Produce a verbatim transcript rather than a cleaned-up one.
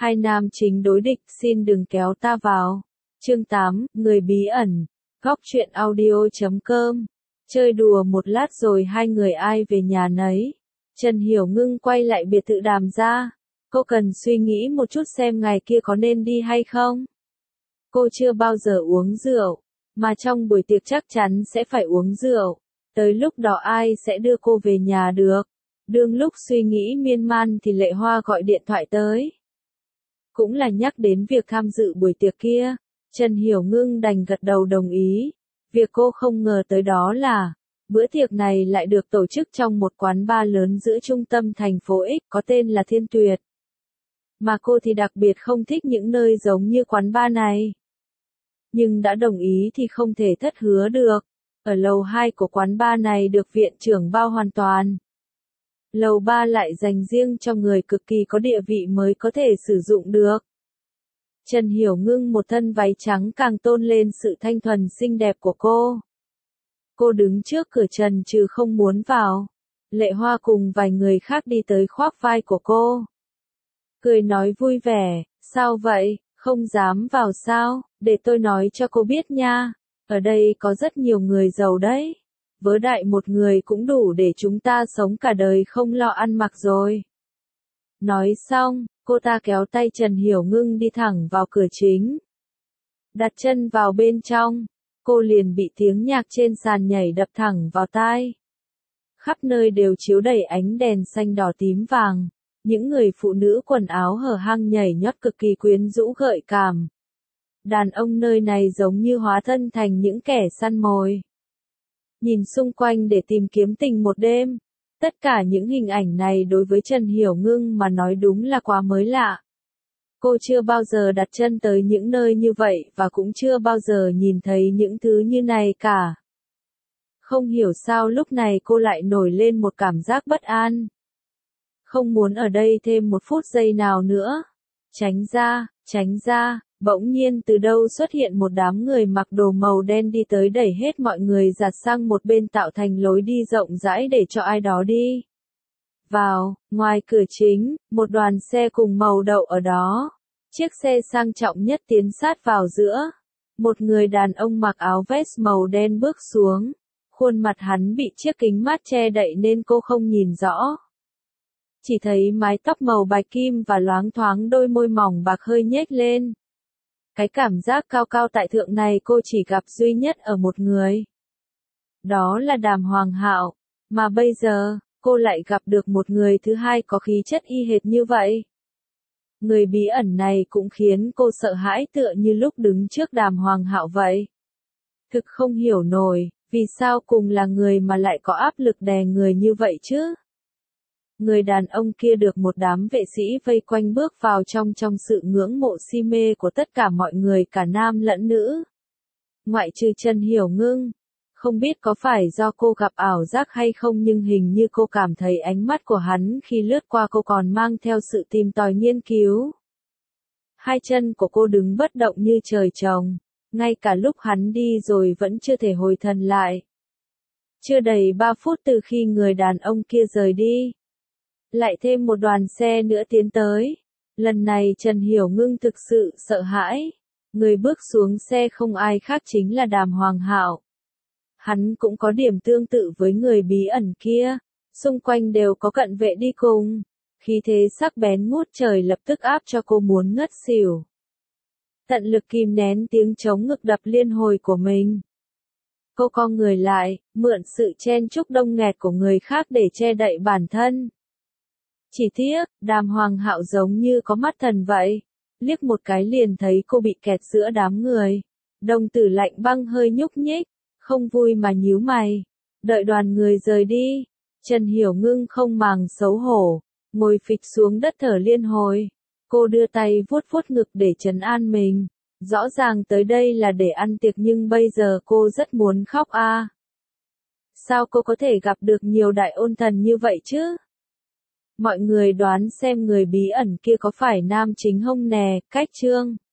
Hai nam chính đối địch, xin đừng kéo ta vào. Chương tám, người bí ẩn. Góc truyện audio chấm com. Chơi đùa một lát rồi hai người ai về nhà nấy. Trần Hiểu Ngưng quay lại biệt thự Đàm gia. Cô cần suy nghĩ một chút xem ngày kia có nên đi hay không. Cô chưa bao giờ uống rượu, mà trong buổi tiệc chắc chắn sẽ phải uống rượu. Tới lúc đó ai sẽ đưa cô về nhà được. Đương lúc suy nghĩ miên man thì Lệ Hoa gọi điện thoại tới. Cũng là nhắc đến việc tham dự buổi tiệc kia. Trần Hiểu Ngưng đành gật đầu đồng ý. Việc cô không ngờ tới đó là, bữa tiệc này lại được tổ chức trong một quán bar lớn giữa trung tâm thành phố X có tên là Thiên Tuyệt. Mà cô thì đặc biệt không thích những nơi giống như quán bar này. Nhưng đã đồng ý thì không thể thất hứa được. Ở lầu hai của quán bar này được viện trưởng bao hoàn toàn. Lầu ba lại dành riêng cho người cực kỳ có địa vị mới có thể sử dụng được. Trần Hiểu Ngưng một thân váy trắng càng tôn lên sự thanh thuần xinh đẹp của cô. Cô đứng trước cửa trần trừ không muốn vào. Lệ Hoa cùng vài người khác đi tới khoác vai của cô. Cười nói vui vẻ, sao vậy, không dám vào sao, để tôi nói cho cô biết nha. Ở đây có rất nhiều người giàu đấy. Vớ đại một người cũng đủ để chúng ta sống cả đời không lo ăn mặc rồi. Nói xong, cô ta kéo tay Trần Hiểu Ngưng đi thẳng vào cửa chính. Đặt chân vào bên trong, cô liền bị tiếng nhạc trên sàn nhảy đập thẳng vào tai. Khắp nơi đều chiếu đầy ánh đèn xanh đỏ tím vàng. Những người phụ nữ quần áo hở hang nhảy nhót cực kỳ quyến rũ gợi cảm. Đàn ông nơi này giống như hóa thân thành những kẻ săn mồi. Nhìn xung quanh để tìm kiếm tình một đêm. Tất cả những hình ảnh này đối với Trần Hiểu Ngưng mà nói đúng là quá mới lạ. Cô chưa bao giờ đặt chân tới những nơi như vậy và cũng chưa bao giờ nhìn thấy những thứ như này cả. Không hiểu sao lúc này cô lại nổi lên một cảm giác bất an. Không muốn ở đây thêm một phút giây nào nữa. Tránh ra, tránh ra, bỗng nhiên từ đâu xuất hiện một đám người mặc đồ màu đen đi tới đẩy hết mọi người giạt sang một bên tạo thành lối đi rộng rãi để cho ai đó đi. Vào, ngoài cửa chính, một đoàn xe cùng màu đậu ở đó. Chiếc xe sang trọng nhất tiến sát vào giữa. Một người đàn ông mặc áo vest màu đen bước xuống. Khuôn mặt hắn bị chiếc kính mát che đậy nên cô không nhìn rõ. Chỉ thấy mái tóc màu bạch kim và loáng thoáng đôi môi mỏng bạc hơi nhếch lên. Cái cảm giác cao cao tại thượng này cô chỉ gặp duy nhất ở một người. Đó là Đàm Hoàng Hạo, mà bây giờ, cô lại gặp được một người thứ hai có khí chất y hệt như vậy. Người bí ẩn này cũng khiến cô sợ hãi tựa như lúc đứng trước Đàm Hoàng Hạo vậy. Thực không hiểu nổi, vì sao cùng là người mà lại có áp lực đè người như vậy chứ? Người đàn ông kia được một đám vệ sĩ vây quanh bước vào trong trong sự ngưỡng mộ si mê của tất cả mọi người cả nam lẫn nữ. Ngoại trừ Trần Hiểu Ngưng. Không biết có phải do cô gặp ảo giác hay không nhưng hình như cô cảm thấy ánh mắt của hắn khi lướt qua cô còn mang theo sự tìm tòi nghiên cứu. Hai chân của cô đứng bất động như trời trồng. Ngay cả lúc hắn đi rồi vẫn chưa thể hồi thần lại. Chưa đầy ba phút từ khi người đàn ông kia rời đi. Lại thêm một đoàn xe nữa tiến tới. Lần này Trần Hiểu Ngưng thực sự sợ hãi. Người bước xuống xe không ai khác chính là Đàm Hoàng Hạo. Hắn cũng có điểm tương tự với người bí ẩn kia. Xung quanh đều có cận vệ đi cùng. Khí thế sắc bén ngút trời lập tức áp cho cô muốn ngất xỉu. Tận lực kìm nén tiếng trống ngực đập liên hồi của mình. Cô co người lại, mượn sự chen chúc đông nghẹt của người khác để che đậy bản thân. Chỉ tiếc, Đàm Hoàng Hạo giống như có mắt thần vậy. Liếc một cái liền thấy cô bị kẹt giữa đám người. Đồng tử lạnh băng hơi nhúc nhích, không vui mà nhíu mày. Đợi đoàn người rời đi, Trần Hiểu Ngưng không màng xấu hổ, ngồi phịch xuống đất thở liên hồi. Cô đưa tay vuốt vuốt ngực để trấn an mình. Rõ ràng tới đây là để ăn tiệc nhưng bây giờ cô rất muốn khóc a. À. Sao cô có thể gặp được nhiều đại ôn thần như vậy chứ? Mọi người đoán xem người bí ẩn kia có phải nam chính hông nè, Cách Trương.